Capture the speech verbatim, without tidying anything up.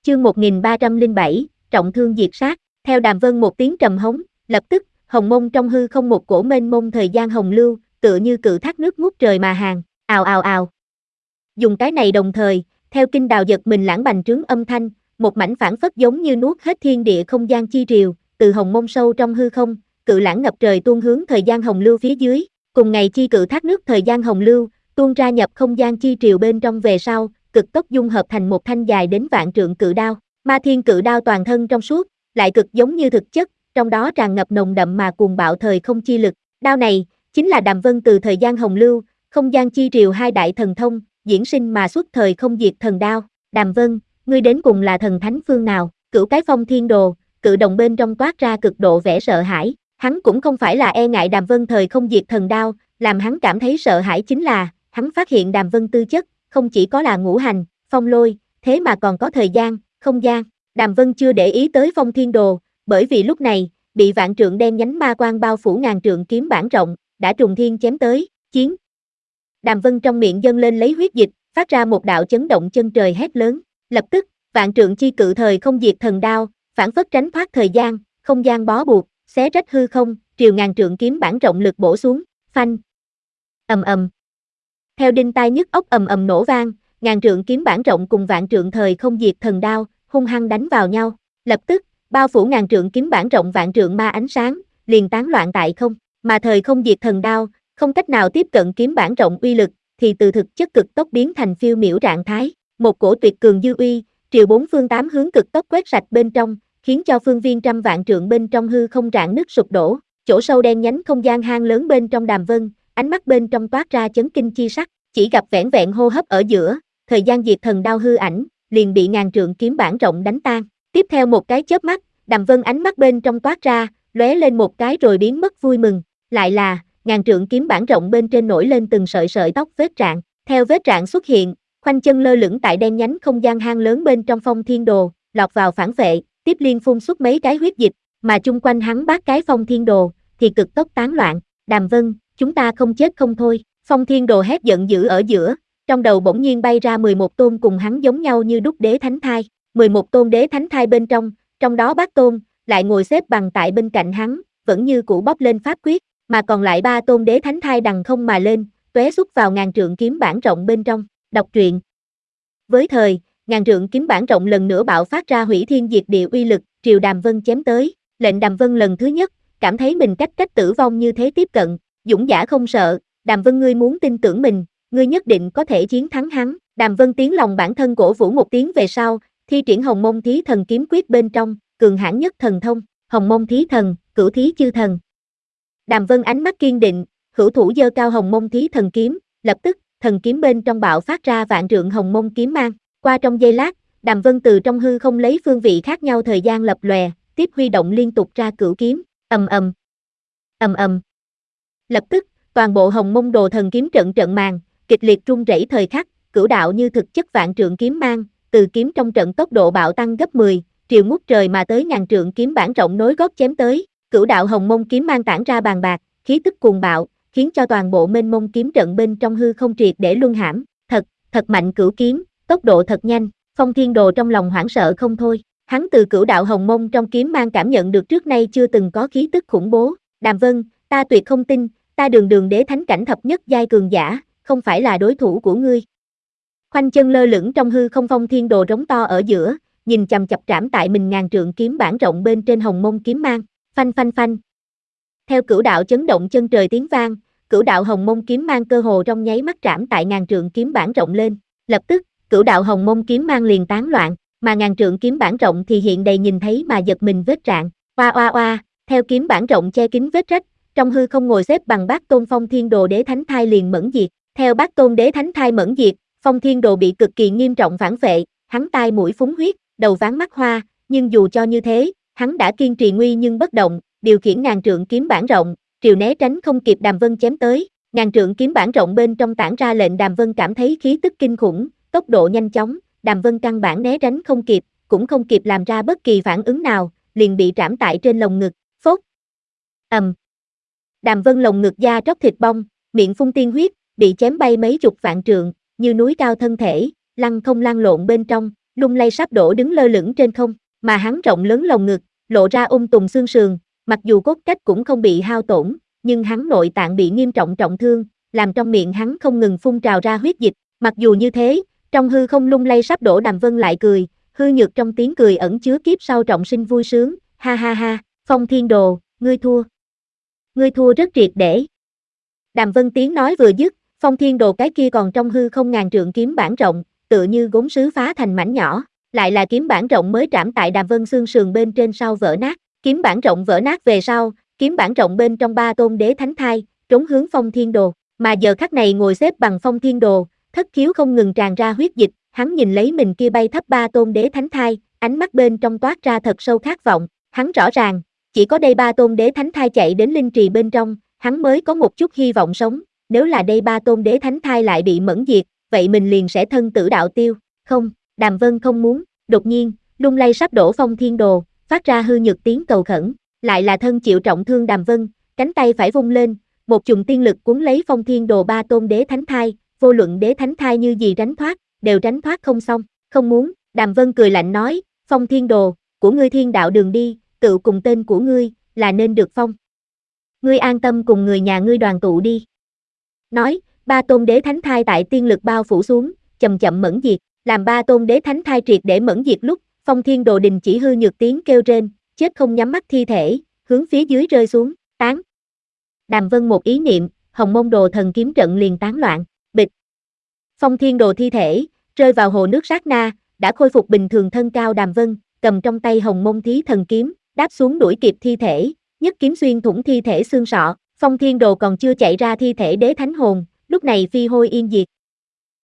Chương một nghìn ba trăm lẻ bảy, trọng thương diệt sát. Theo Đàm Vân một tiếng trầm hống, lập tức, hồng mông trong hư không một cổ mênh mông thời gian hồng lưu, tựa như cự thác nước ngút trời mà hàng, ào ào ào. Dùng cái này đồng thời, theo kinh đào giật mình lãng bành trướng âm thanh, một mảnh phản phất giống như nuốt hết thiên địa không gian chi triều, từ hồng mông sâu trong hư không, cự lãng ngập trời tuôn hướng thời gian hồng lưu phía dưới, cùng ngày chi cự thác nước thời gian hồng lưu, tuôn ra nhập không gian chi triều bên trong về sau, cực tốc dung hợp thành một thanh dài đến vạn trượng cự đao. Ma thiên cự đao toàn thân trong suốt, lại cực giống như thực chất, trong đó tràn ngập nồng đậm mà cuồng bạo thời không chi lực. Đao này chính là Đàm Vân từ thời gian hồng lưu, không gian chi triều hai đại thần thông, diễn sinh mà xuất thời không diệt thần đao. Đàm Vân, ngươi đến cùng là thần thánh phương nào? Cửu cái phong thiên đồ, cự đồng bên trong toát ra cực độ vẻ sợ hãi. Hắn cũng không phải là e ngại Đàm Vân thời không diệt thần đao, làm hắn cảm thấy sợ hãi chính là, hắn phát hiện Đàm Vân tư chất, không chỉ có là ngũ hành, phong lôi, thế mà còn có thời gian, không gian. Đàm Vân chưa để ý tới phong thiên đồ, bởi vì lúc này, bị vạn trượng đen nhánh ma quang bao phủ ngàn trượng kiếm bản rộng, đã trùng thiên chém tới, chiến. Đàm Vân trong miệng dâng lên lấy huyết dịch, phát ra một đạo chấn động chân trời hét lớn, lập tức, vạn trượng chi cự thời không diệt thần đao, phản phất tránh thoát thời gian, không gian bó buộc, xé rách hư không, triều ngàn trượng kiếm bản rộng lực bổ xuống, phanh. Ầm ầm. Theo đinh tai nhức óc ầm ầm nổ vang, ngàn trượng kiếm bản rộng cùng vạn trượng thời không diệt thần đao, hung hăng đánh vào nhau, lập tức, bao phủ ngàn trượng kiếm bản rộng vạn trượng ma ánh sáng, liền tán loạn tại không, mà thời không diệt thần đao, không cách nào tiếp cận kiếm bản rộng uy lực, thì từ thực chất cực tốc biến thành phiêu miểu trạng thái, một cổ tuyệt cường dư uy, triều bốn phương tám hướng cực tốc quét sạch bên trong, khiến cho phương viên trăm vạn trượng bên trong hư không rạn nứt sụp đổ, chỗ sâu đen nhánh không gian hang lớn bên trong Đàm Vân, ánh mắt bên trong toát ra chấn kinh chi sắc, chỉ gặp vẻn vẹn hô hấp ở giữa, thời gian diệt thần đao hư ảnh, liền bị ngàn trượng kiếm bản rộng đánh tan. Tiếp theo một cái chớp mắt, Đàm Vân ánh mắt bên trong toát ra, lóe lên một cái rồi biến mất vui mừng, lại là ngàn trượng kiếm bản rộng bên trên nổi lên từng sợi sợi tóc vết rạn, theo vết rạn xuất hiện, khoanh chân lơ lửng tại đen nhánh không gian hang lớn bên trong phong thiên đồ, lọt vào phản vệ, tiếp liên phun xuất mấy cái huyết dịch, mà chung quanh hắn bát cái phong thiên đồ, thì cực tốc tán loạn. Đàm Vân, chúng ta không chết không thôi. Phong thiên đồ hét giận dữ ở giữa, trong đầu bỗng nhiên bay ra mười một tôn cùng hắn giống nhau như đúc đế thánh thai, mười một tôn đế thánh thai bên trong, trong đó bát tôn, lại ngồi xếp bằng tại bên cạnh hắn, vẫn như cũ bóp lên pháp quyết, mà còn lại ba tôn đế thánh thai đằng không mà lên, tóe xuất vào ngàn trượng kiếm bản rộng bên trong. Đọc truyện. Với thời, ngàn trượng kiếm bản rộng lần nữa bạo phát ra hủy thiên diệt địa uy lực, triều Đàm Vân chém tới, lệnh Đàm Vân lần thứ nhất, cảm thấy mình cách cách tử vong như thế tiếp cận, dũng giả không sợ, Đàm Vân ngươi muốn tin tưởng mình, ngươi nhất định có thể chiến thắng hắn. Đàm Vân tiếng lòng bản thân cổ vũ một tiếng về sau, thi triển hồng mông thí thần kiếm quyết bên trong, cường hãn nhất thần thông, hồng mông thí thần, cửu thí chư thần. Đàm Vân ánh mắt kiên định, hữu thủ giơ cao hồng mông thí thần kiếm, lập tức, thần kiếm bên trong bạo phát ra vạn trượng hồng mông kiếm mang, qua trong giây lát, Đàm Vân từ trong hư không lấy phương vị khác nhau thời gian lập lòe, tiếp huy động liên tục ra cửu kiếm, ầm ầm, ầm ầm. Lập tức, toàn bộ hồng mông đồ thần kiếm trận trận màn, kịch liệt rung rẩy thời khắc, cửu đạo như thực chất vạn trượng kiếm mang, từ kiếm trong trận tốc độ bạo tăng gấp mười, triều ngút trời mà tới ngàn trượng kiếm bản rộng nối gót chém tới, cửu đạo hồng mông kiếm mang tản ra bàn bạc, khí tức cuồng bạo, khiến cho toàn bộ mênh mông kiếm trận bên trong hư không triệt để luân hãm, thật, thật mạnh cửu kiếm, tốc độ thật nhanh, Phong Thiên Đồ trong lòng hoảng sợ không thôi, hắn từ cửu đạo hồng mông trong kiếm mang cảm nhận được trước nay chưa từng có khí tức khủng bố. Đàm Vân, ta tuyệt không tin, ta đường đường đế thánh cảnh thập nhất giai cường giả, không phải là đối thủ của ngươi. Khoanh chân lơ lửng trong hư không Phong Thiên Đồ rống to ở giữa, nhìn chằm chặp trảm tại mình ngàn trượng kiếm bản rộng bên trên hồng mông kiếm mang, phanh phanh phanh. Theo cửu đạo chấn động chân trời tiếng vang, cửu đạo hồng mông kiếm mang cơ hồ trong nháy mắt trảm tại ngàn trượng kiếm bản rộng lên, lập tức, cửu đạo hồng mông kiếm mang liền tán loạn, mà ngàn trượng kiếm bản rộng thì hiện đầy nhìn thấy mà giật mình vết rạn, oa oa oa, theo kiếm bản rộng che kín vết rách, trong hư không ngồi xếp bằng bát tôn Phong Thiên Đồ đế thánh thai liền mẫn diệt, theo bát tôn đế thánh thai mẫn diệt, Phong Thiên Đồ bị cực kỳ nghiêm trọng phản vệ, hắn tai mũi phúng huyết, đầu váng mắt hoa, nhưng dù cho như thế, hắn đã kiên trì nguy nhưng bất động, điều khiển ngàn trượng kiếm bản rộng, triều né tránh không kịp Đàm Vân chém tới, ngàn trượng kiếm bản rộng bên trong tản ra lệnh Đàm Vân cảm thấy khí tức kinh khủng, tốc độ nhanh chóng, Đàm Vân căn bản né tránh không kịp, cũng không kịp làm ra bất kỳ phản ứng nào, liền bị trảm tại trên lồng ngực, phốt. Ầm. Um. Đàm Vân lồng ngực da tróc thịt bong, miệng phun tiên huyết, bị chém bay mấy chục vạn trượng, như núi cao thân thể, lăn không lăn lộn bên trong, lung lay sắp đổ đứng lơ lửng trên không, mà hắn rộng lớn lồng ngực, lộ ra ung tùng xương sườn, mặc dù cốt cách cũng không bị hao tổn, nhưng hắn nội tạng bị nghiêm trọng trọng thương, làm trong miệng hắn không ngừng phun trào ra huyết dịch. Mặc dù như thế, trong hư không lung lay sắp đổ Đàm Vân lại cười, hư nhược trong tiếng cười ẩn chứa kiếp sau trọng sinh vui sướng, ha ha ha, Phong Thiên Đồ, ngươi thua. Ngươi thua rất triệt để. Đàm Vân tiếng nói vừa dứt, Phong Thiên Đồ cái kia còn trong hư không ngàn trượng kiếm bản rộng, tựa như gốm sứ phá thành mảnh nhỏ, lại là kiếm bản rộng mới trảm tại Đàm Vân xương sườn bên trên sau vỡ nát, kiếm bản rộng vỡ nát về sau, kiếm bản rộng bên trong ba tôn đế thánh thai, trốn hướng Phong Thiên Đồ, mà giờ khắc này ngồi xếp bằng Phong Thiên Đồ, thất khiếu không ngừng tràn ra huyết dịch, hắn nhìn lấy mình kia bay thấp ba tôn đế thánh thai, ánh mắt bên trong toát ra thật sâu khát vọng, hắn rõ ràng, chỉ có đây ba tôn đế thánh thai chạy đến linh trì bên trong, hắn mới có một chút hy vọng sống, nếu là đây ba tôn đế thánh thai lại bị mẫn diệt, vậy mình liền sẽ thân tử đạo tiêu, không, Đàm Vân không muốn, đột nhiên, lung lay sắp đổ Phong Thiên Đồ, phát ra hư nhược tiếng cầu khẩn, lại là thân chịu trọng thương Đàm Vân, cánh tay phải vung lên, một chùm tiên lực cuốn lấy Phong Thiên Đồ ba tôn đế thánh thai, vô luận đế thánh thai như gì tránh thoát, đều tránh thoát không xong, không muốn, Đàm Vân cười lạnh nói, Phong Thiên Đồ, của ngươi thiên đạo đường đi, tự cùng tên của ngươi, là nên được phong. Ngươi an tâm cùng người nhà ngươi đoàn tụ đi. Nói, ba tôn đế thánh thai tại tiên lực bao phủ xuống, chậm chậm mẫn diệt, làm ba tôn đế thánh thai triệt để mẫn diệt lúc, Phong Thiên Đồ đình chỉ hư nhược tiếng kêu rên, chết không nhắm mắt thi thể, hướng phía dưới rơi xuống, tán. Đàm Vân một ý niệm, Hồng Mông Đồ thần kiếm trận liền tán loạn, bịch. Phong Thiên Đồ thi thể, rơi vào hồ nước sát na, đã khôi phục bình thường thân cao Đàm Vân, cầm trong tay Hồng Mông Thí thần kiếm, đáp xuống đuổi kịp thi thể, nhất kiếm xuyên thủng thi thể xương sọ, Phong Thiên Đồ còn chưa chạy ra thi thể đế thánh hồn, lúc này phi hôi yên diệt,